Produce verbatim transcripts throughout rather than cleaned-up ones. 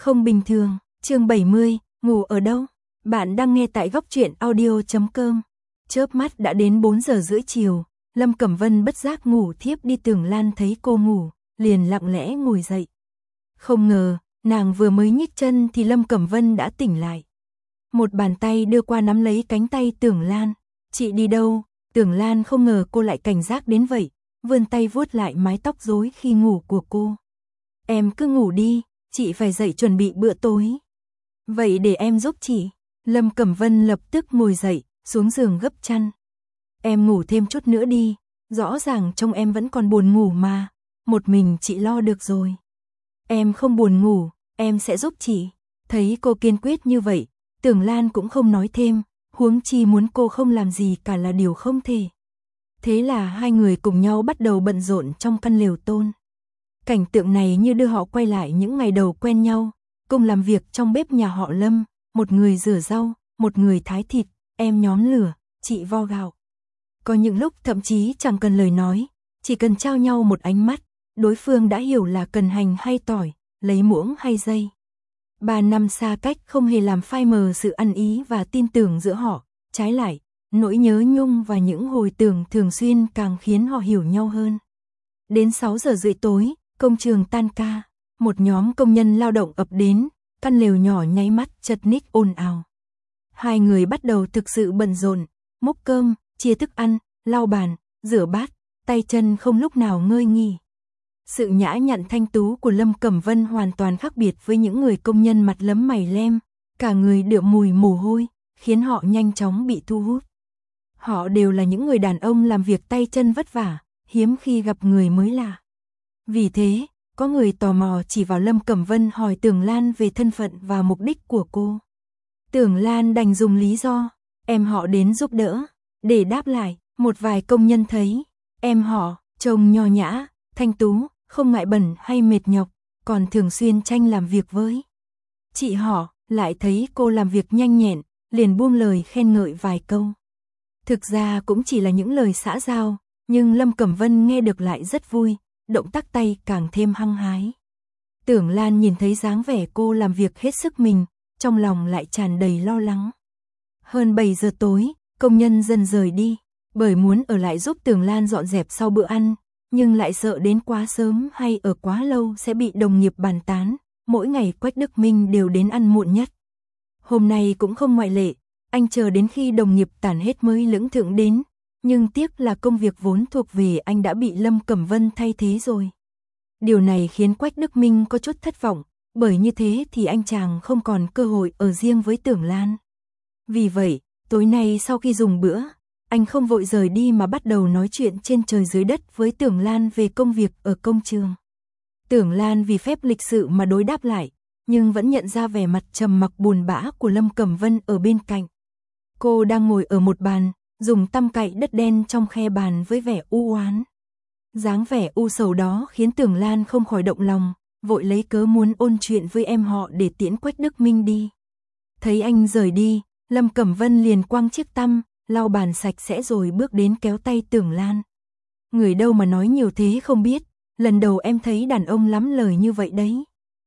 Không bình thường, chương bảy mươi, ngủ ở đâu? Bạn đang nghe tại góc truyện audio chấm com. Chớp mắt đã đến bốn giờ rưỡi chiều, Lâm Cẩm Vân bất giác ngủ thiếp đi. Tưởng Lan thấy cô ngủ, liền lặng lẽ ngồi dậy. Không ngờ, nàng vừa mới nhích chân thì Lâm Cẩm Vân đã tỉnh lại. Một bàn tay đưa qua nắm lấy cánh tay Tưởng Lan. Chị đi đâu? Tưởng Lan không ngờ cô lại cảnh giác đến vậy, vươn tay vuốt lại mái tóc rối khi ngủ của cô. Em cứ ngủ đi, chị phải dậy chuẩn bị bữa tối. Vậy để em giúp chị. Lâm Cẩm Vân lập tức ngồi dậy, xuống giường gấp chăn. Em ngủ thêm chút nữa đi, rõ ràng trông em vẫn còn buồn ngủ mà, một mình chị lo được rồi. Em không buồn ngủ, em sẽ giúp chị. Thấy cô kiên quyết như vậy, Tưởng Lan cũng không nói thêm, huống chi muốn cô không làm gì cả là điều không thể. Thế là hai người cùng nhau bắt đầu bận rộn trong căn lều tôn. Cảnh tượng này như đưa họ quay lại những ngày đầu quen nhau, cùng làm việc trong bếp nhà họ Lâm, một người rửa rau, một người thái thịt, em nhóm lửa, chị vo gạo. Có những lúc thậm chí chẳng cần lời nói, chỉ cần trao nhau một ánh mắt, đối phương đã hiểu là cần hành hay tỏi, lấy muỗng hay dây. Ba năm xa cách không hề làm phai mờ sự ăn ý và tin tưởng giữa họ, trái lại, nỗi nhớ nhung và những hồi tưởng thường xuyên càng khiến họ hiểu nhau hơn. Đến sáu giờ rưỡi tối, công trường tan ca, một nhóm công nhân lao động ập đến, căn lều nhỏ nháy mắt chật ních ồn ào. Hai người bắt đầu thực sự bận rộn, múc cơm, chia thức ăn, lau bàn, rửa bát, tay chân không lúc nào ngơi nghỉ. Sự nhã nhặn thanh tú của Lâm Cẩm Vân hoàn toàn khác biệt với những người công nhân mặt lấm mày lem, cả người đượm mùi mồ hôi, khiến họ nhanh chóng bị thu hút. Họ đều là những người đàn ông làm việc tay chân vất vả, hiếm khi gặp người mới lạ. Vì thế, có người tò mò chỉ vào Lâm Cẩm Vân hỏi Tưởng Lan về thân phận và mục đích của cô. Tưởng Lan đành dùng lý do, em họ đến giúp đỡ, để đáp lại, một vài công nhân thấy, em họ, trông nho nhã, thanh tú, không ngại bẩn hay mệt nhọc, còn thường xuyên tranh làm việc với. Chị họ, lại thấy cô làm việc nhanh nhẹn, liền buông lời khen ngợi vài câu. Thực ra cũng chỉ là những lời xã giao, nhưng Lâm Cẩm Vân nghe được lại rất vui, động tác tay càng thêm hăng hái. Tưởng Lan nhìn thấy dáng vẻ cô làm việc hết sức mình, trong lòng lại tràn đầy lo lắng. Hơn bảy giờ tối, công nhân dần rời đi, bởi muốn ở lại giúp Tưởng Lan dọn dẹp sau bữa ăn, nhưng lại sợ đến quá sớm hay ở quá lâu sẽ bị đồng nghiệp bàn tán, mỗi ngày Quách Đức Minh đều đến ăn muộn nhất. Hôm nay cũng không ngoại lệ, anh chờ đến khi đồng nghiệp tản hết mới lững thững đến, nhưng tiếc là công việc vốn thuộc về anh đã bị Lâm Cẩm Vân thay thế rồi. Điều này khiến Quách Đức Minh có chút thất vọng, bởi như thế thì anh chàng không còn cơ hội ở riêng với Tưởng Lan. Vì vậy, tối nay sau khi dùng bữa, anh không vội rời đi mà bắt đầu nói chuyện trên trời dưới đất với Tưởng Lan về công việc ở công trường. Tưởng Lan vì phép lịch sự mà đối đáp lại, nhưng vẫn nhận ra vẻ mặt trầm mặc buồn bã của Lâm Cẩm Vân ở bên cạnh. Cô đang ngồi ở một bàn, dùng tăm cạy đất đen trong khe bàn với vẻ u oán. Dáng vẻ u sầu đó khiến Tưởng Lan không khỏi động lòng, vội lấy cớ muốn ôn chuyện với em họ để tiễn Quách Đức Minh đi. Thấy anh rời đi, Lâm Cẩm Vân liền quăng chiếc tăm, lau bàn sạch sẽ rồi bước đến kéo tay Tưởng Lan. Người đâu mà nói nhiều thế không biết, lần đầu em thấy đàn ông lắm lời như vậy đấy.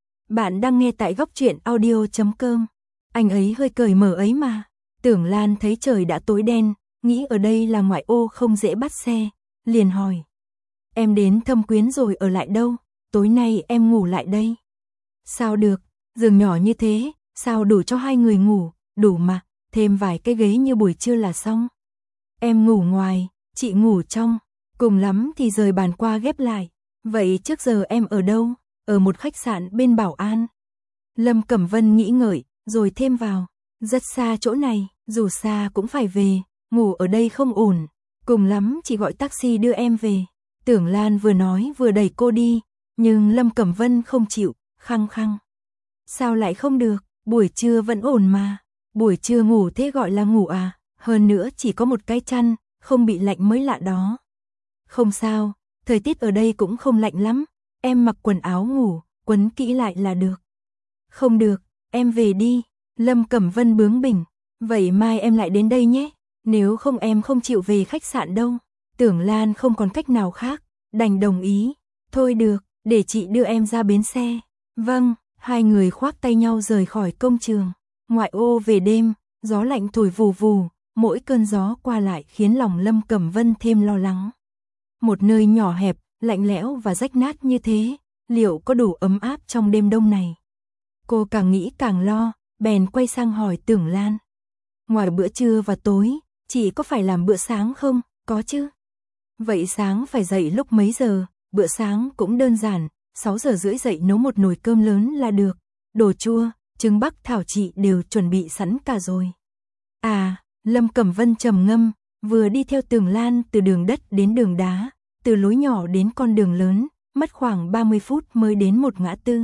Bạn đang nghe tại góc truyện audio chấm com. Anh ấy hơi cởi mở ấy mà. Tưởng Lan thấy trời đã tối đen, nghĩ ở đây là ngoại ô không dễ bắt xe, liền hỏi. Em đến Thâm Quyến rồi ở lại đâu? Tối nay em ngủ lại đây. Sao được, giường nhỏ như thế, sao đủ cho hai người ngủ, đủ mà, thêm vài cái ghế như buổi trưa là xong. Em ngủ ngoài, chị ngủ trong, cùng lắm thì rời bàn qua ghép lại. Vậy trước giờ em ở đâu? Ở một khách sạn bên Bảo An. Lâm Cẩm Vân nghĩ ngợi, rồi thêm vào. Rất xa chỗ này, dù xa cũng phải về, ngủ ở đây không ổn, cùng lắm chỉ gọi taxi đưa em về. Tưởng Lan vừa nói vừa đẩy cô đi, nhưng Lâm Cẩm Vân không chịu, khăng khăng. Sao lại không được, buổi trưa vẫn ổn mà, buổi trưa ngủ thế gọi là ngủ à, hơn nữa chỉ có một cái chăn, không bị lạnh mới lạ đó. Không sao, thời tiết ở đây cũng không lạnh lắm, em mặc quần áo ngủ, quấn kỹ lại là được. Không được, em về đi. Lâm Cẩm Vân bướng bỉnh, vậy mai em lại đến đây nhé, nếu không em không chịu về khách sạn đâu. Tưởng Lan không còn cách nào khác, đành đồng ý. Thôi được, để chị đưa em ra bến xe. Vâng, Hai người khoác tay nhau rời khỏi công trường. Ngoại ô về đêm, gió lạnh thổi vù vù, mỗi cơn gió qua lại khiến lòng Lâm Cẩm Vân thêm lo lắng. Một nơi nhỏ hẹp, lạnh lẽo và rách nát như thế, liệu có đủ ấm áp trong đêm đông này? Cô càng nghĩ càng lo, bèn quay sang hỏi Tưởng Lan. Ngoài bữa trưa và tối, chị có phải làm bữa sáng không? Có chứ. Vậy sáng phải dậy lúc mấy giờ? Bữa sáng cũng đơn giản, sáu giờ rưỡi dậy nấu một nồi cơm lớn là được. Đồ chua, trứng bắc thảo chị đều chuẩn bị sẵn cả rồi. À, Lâm Cẩm Vân trầm ngâm, vừa đi theo Tưởng Lan từ đường đất đến đường đá, từ lối nhỏ đến con đường lớn, mất khoảng ba mươi phút mới đến một ngã tư.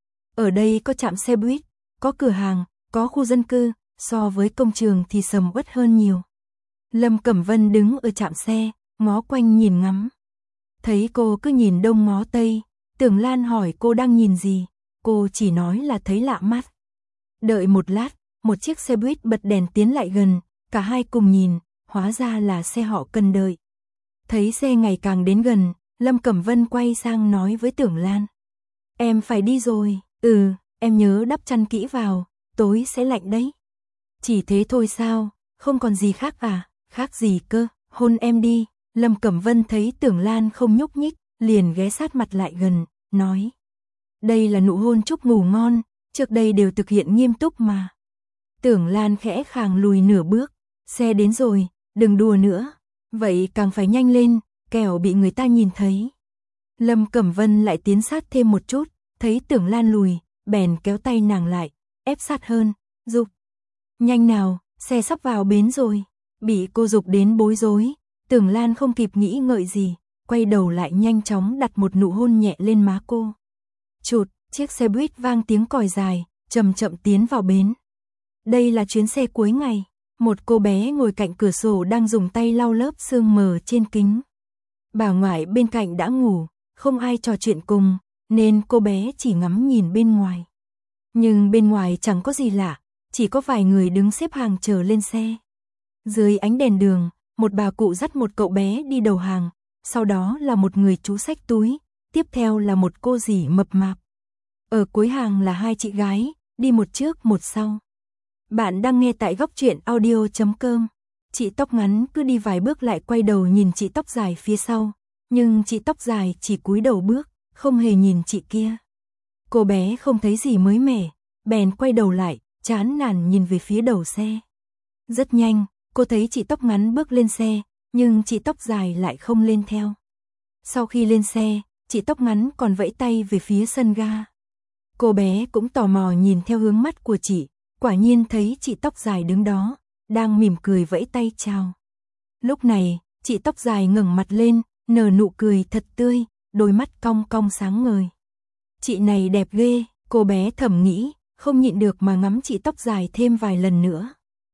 Ở đây có trạm xe buýt, có cửa hàng, có khu dân cư, so với công trường thì sầm uất hơn nhiều. Lâm Cẩm Vân đứng ở trạm xe, ngó quanh nhìn ngắm. Thấy cô cứ nhìn đông ngó tây, Tưởng Lan hỏi cô đang nhìn gì, cô chỉ nói là thấy lạ mắt. Đợi một lát, một chiếc xe buýt bật đèn tiến lại gần, cả hai cùng nhìn, hóa ra là xe họ cần đợi. Thấy xe ngày càng đến gần, Lâm Cẩm Vân quay sang nói với Tưởng Lan. Em phải đi rồi, ừ, em nhớ đắp chăn kỹ vào, tối sẽ lạnh đấy. Chỉ thế thôi sao, không còn gì khác à, khác gì cơ, hôn em đi. Lâm Cẩm Vân thấy Tưởng Lan không nhúc nhích, liền ghé sát mặt lại gần, nói. Đây là nụ hôn chúc ngủ ngon, trước đây đều thực hiện nghiêm túc mà. Tưởng Lan khẽ khàng lùi nửa bước, xe đến rồi, đừng đùa nữa, vậy càng phải nhanh lên, kẻo bị người ta nhìn thấy. Lâm Cẩm Vân lại tiến sát thêm một chút, thấy Tưởng Lan lùi, bèn kéo tay nàng lại, ép sát hơn, dục. Nhanh nào, xe sắp vào bến rồi, bị cô dục đến bối rối, Tưởng Lan không kịp nghĩ ngợi gì, quay đầu lại nhanh chóng đặt một nụ hôn nhẹ lên má cô. Chụt, chiếc xe buýt vang tiếng còi dài, chậm chậm tiến vào bến. Đây là chuyến xe cuối ngày, một cô bé ngồi cạnh cửa sổ đang dùng tay lau lớp sương mờ trên kính. Bà ngoại bên cạnh đã ngủ, không ai trò chuyện cùng, nên cô bé chỉ ngắm nhìn bên ngoài. Nhưng bên ngoài chẳng có gì lạ, chỉ có vài người đứng xếp hàng chờ lên xe. Dưới ánh đèn đường, một bà cụ dắt một cậu bé đi đầu hàng, sau đó là một người chú xách túi, tiếp theo là một cô dì mập mạp. Ở cuối hàng là hai chị gái, đi một trước một sau. Bạn đang nghe tại góc truyện audio chấm com. Chị tóc ngắn cứ đi vài bước lại quay đầu nhìn chị tóc dài phía sau, nhưng chị tóc dài chỉ cúi đầu bước, không hề nhìn chị kia. Cô bé không thấy gì mới mẻ, bèn quay đầu lại, chán nản nhìn về phía đầu xe. Rất nhanh, cô thấy chị tóc ngắn bước lên xe, nhưng chị tóc dài lại không lên theo. Sau khi lên xe, chị tóc ngắn còn vẫy tay về phía sân ga. Cô bé cũng tò mò nhìn theo hướng mắt của chị, quả nhiên thấy chị tóc dài đứng đó, đang mỉm cười vẫy tay chào. Lúc này, chị tóc dài ngẩng mặt lên, nở nụ cười thật tươi, đôi mắt cong cong sáng ngời. Chị này đẹp ghê, cô bé thầm nghĩ, không nhịn được mà ngắm chị tóc dài thêm vài lần nữa.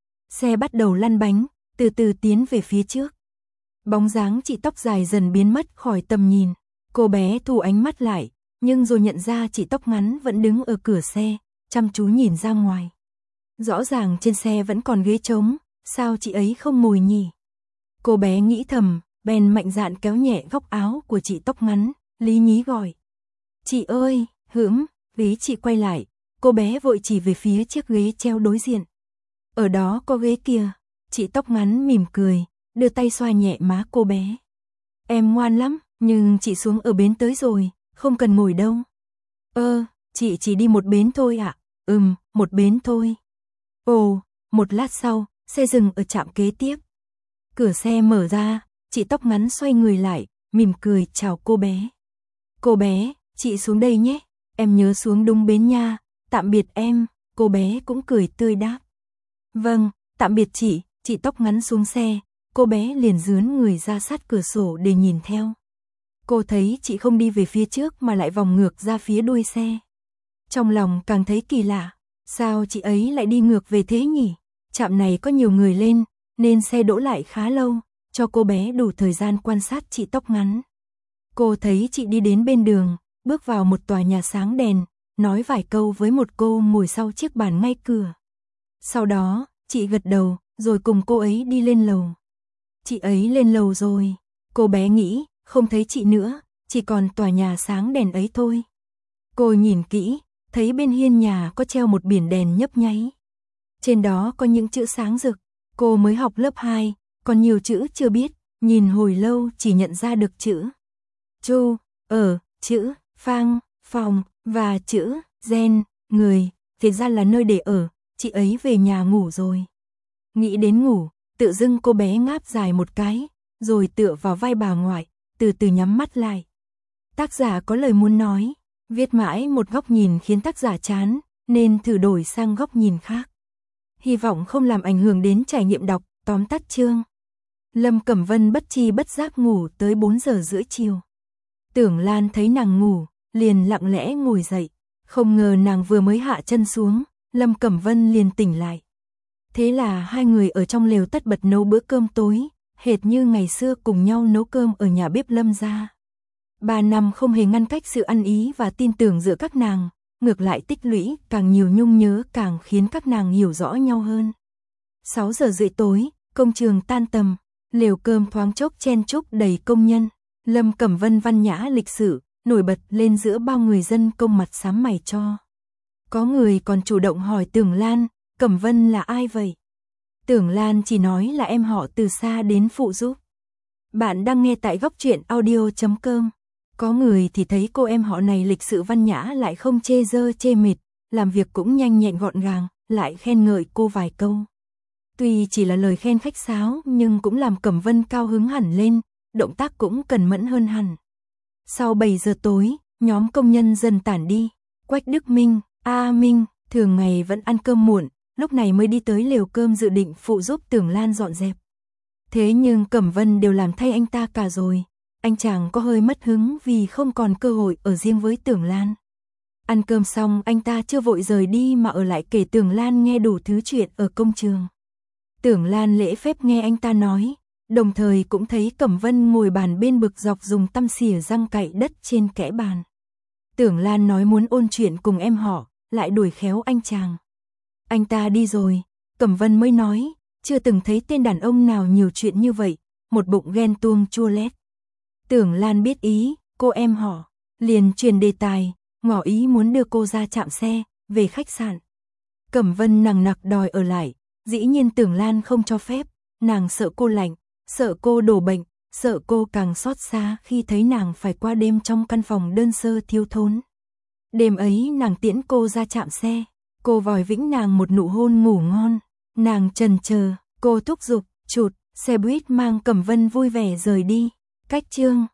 Xe bắt đầu lăn bánh, từ từ tiến về phía trước. Bóng dáng chị tóc dài dần biến mất khỏi tầm nhìn. Cô bé thu ánh mắt lại, nhưng rồi nhận ra chị tóc ngắn vẫn đứng ở cửa xe, chăm chú nhìn ra ngoài. Rõ ràng trên xe vẫn còn ghế trống, sao chị ấy không ngồi nhỉ? Cô bé nghĩ thầm, bèn mạnh dạn kéo nhẹ góc áo của chị tóc ngắn, lý nhí gọi. Chị ơi, hửm, ghế chị quay lại, cô bé vội chỉ về phía chiếc ghế treo đối diện. Ở đó có ghế kia, chị tóc ngắn mỉm cười, đưa tay xoa nhẹ má cô bé. Em ngoan lắm, nhưng chị xuống ở bến tới rồi, không cần ngồi đâu. Ơ, chị chỉ đi một bến thôi ạ. À? Ừm, một bến thôi. Ồ, một lát sau, xe dừng ở trạm kế tiếp. Cửa xe mở ra, chị tóc ngắn xoay người lại, mỉm cười chào cô bé. Cô bé, chị xuống đây nhé, em nhớ xuống đúng bến nha, tạm biệt em, cô bé cũng cười tươi đáp. Vâng, tạm biệt chị, chị tóc ngắn xuống xe, cô bé liền dướn người ra sát cửa sổ để nhìn theo. Cô thấy chị không đi về phía trước mà lại vòng ngược ra phía đuôi xe. Trong lòng càng thấy kỳ lạ, sao chị ấy lại đi ngược về thế nhỉ? Trạm này có nhiều người lên, nên xe đỗ lại khá lâu, cho cô bé đủ thời gian quan sát chị tóc ngắn. Cô thấy chị đi đến bên đường, bước vào một tòa nhà sáng đèn, nói vài câu với một cô ngồi sau chiếc bàn ngay cửa. Sau đó, chị gật đầu, rồi cùng cô ấy đi lên lầu. Chị ấy lên lầu rồi, cô bé nghĩ, không thấy chị nữa, chỉ còn tòa nhà sáng đèn ấy thôi. Cô nhìn kỹ, thấy bên hiên nhà có treo một biển đèn nhấp nháy. Trên đó có những chữ sáng rực, cô mới học lớp hai, còn nhiều chữ chưa biết, nhìn hồi lâu chỉ nhận ra được chữ Chu, ở, chữ Phang, phòng, và chữ Gen, người, thì ra là nơi để ở, chị ấy về nhà ngủ rồi. Nghĩ đến ngủ, tự dưng cô bé ngáp dài một cái, rồi tựa vào vai bà ngoại, từ từ nhắm mắt lại. Tác giả có lời muốn nói, viết mãi một góc nhìn khiến tác giả chán, nên thử đổi sang góc nhìn khác. Hy vọng không làm ảnh hưởng đến trải nghiệm đọc, tóm tắt chương. Lâm Cẩm Vân bất tri bất giác ngủ tới bốn giờ rưỡi chiều. Tưởng Lan thấy nàng ngủ, liền lặng lẽ ngồi dậy. Không ngờ nàng vừa mới hạ chân xuống, Lâm Cẩm Vân liền tỉnh lại. Thế là hai người ở trong lều tất bật nấu bữa cơm tối, hệt như ngày xưa cùng nhau nấu cơm ở nhà bếp Lâm gia. Ba năm không hề ngăn cách sự ăn ý và tin tưởng giữa các nàng, ngược lại tích lũy càng nhiều nhung nhớ càng khiến các nàng hiểu rõ nhau hơn. Sáu giờ rưỡi tối, công trường tan tầm, lều cơm thoáng chốc chen chúc đầy công nhân. Lâm Cẩm Vân văn nhã lịch sự, nổi bật lên giữa bao người dân công mặt xám mày cho. Có người còn chủ động hỏi Tưởng Lan, Cẩm Vân là ai vậy? Tưởng Lan chỉ nói là em họ từ xa đến phụ giúp. Bạn đang nghe tại góc truyện audio chấm com. Có người thì thấy cô em họ này lịch sự văn nhã lại không chê dơ chê mệt, làm việc cũng nhanh nhẹn gọn gàng, lại khen ngợi cô vài câu. Tuy chỉ là lời khen khách sáo nhưng cũng làm Cẩm Vân cao hứng hẳn lên, động tác cũng cẩn mẫn hơn hẳn. Sau bảy giờ tối, nhóm công nhân dần tản đi. Quách Đức Minh, A Minh, thường ngày vẫn ăn cơm muộn, lúc này mới đi tới lều cơm dự định phụ giúp Tưởng Lan dọn dẹp. Thế nhưng Cẩm Vân đều làm thay anh ta cả rồi. Anh chàng có hơi mất hứng vì không còn cơ hội ở riêng với Tưởng Lan. Ăn cơm xong anh ta chưa vội rời đi mà ở lại kể Tưởng Lan nghe đủ thứ chuyện ở công trường. Tưởng Lan lễ phép nghe anh ta nói, đồng thời cũng thấy Cẩm Vân ngồi bàn bên bực dọc dùng tăm xỉa răng cạy đất trên kẽ bàn. Tưởng Lan nói muốn ôn chuyện cùng em họ, lại đuổi khéo anh chàng. Anh ta đi rồi, Cẩm Vân mới nói, chưa từng thấy tên đàn ông nào nhiều chuyện như vậy, một bụng ghen tuông chua lét. Tưởng Lan biết ý, cô em họ, liền truyền đề tài, ngỏ ý muốn đưa cô ra trạm xe, về khách sạn. Cẩm Vân nằng nặc đòi ở lại, dĩ nhiên Tưởng Lan không cho phép, nàng sợ cô lạnh, sợ cô đổ bệnh, sợ cô càng xót xa khi thấy nàng phải qua đêm trong căn phòng đơn sơ thiếu thốn. Đêm ấy nàng tiễn cô ra trạm xe, cô vòi vĩnh nàng một nụ hôn ngủ ngon, nàng chần chờ, cô thúc giục, chụt, xe buýt mang Cẩm Vân vui vẻ rời đi. Cách chương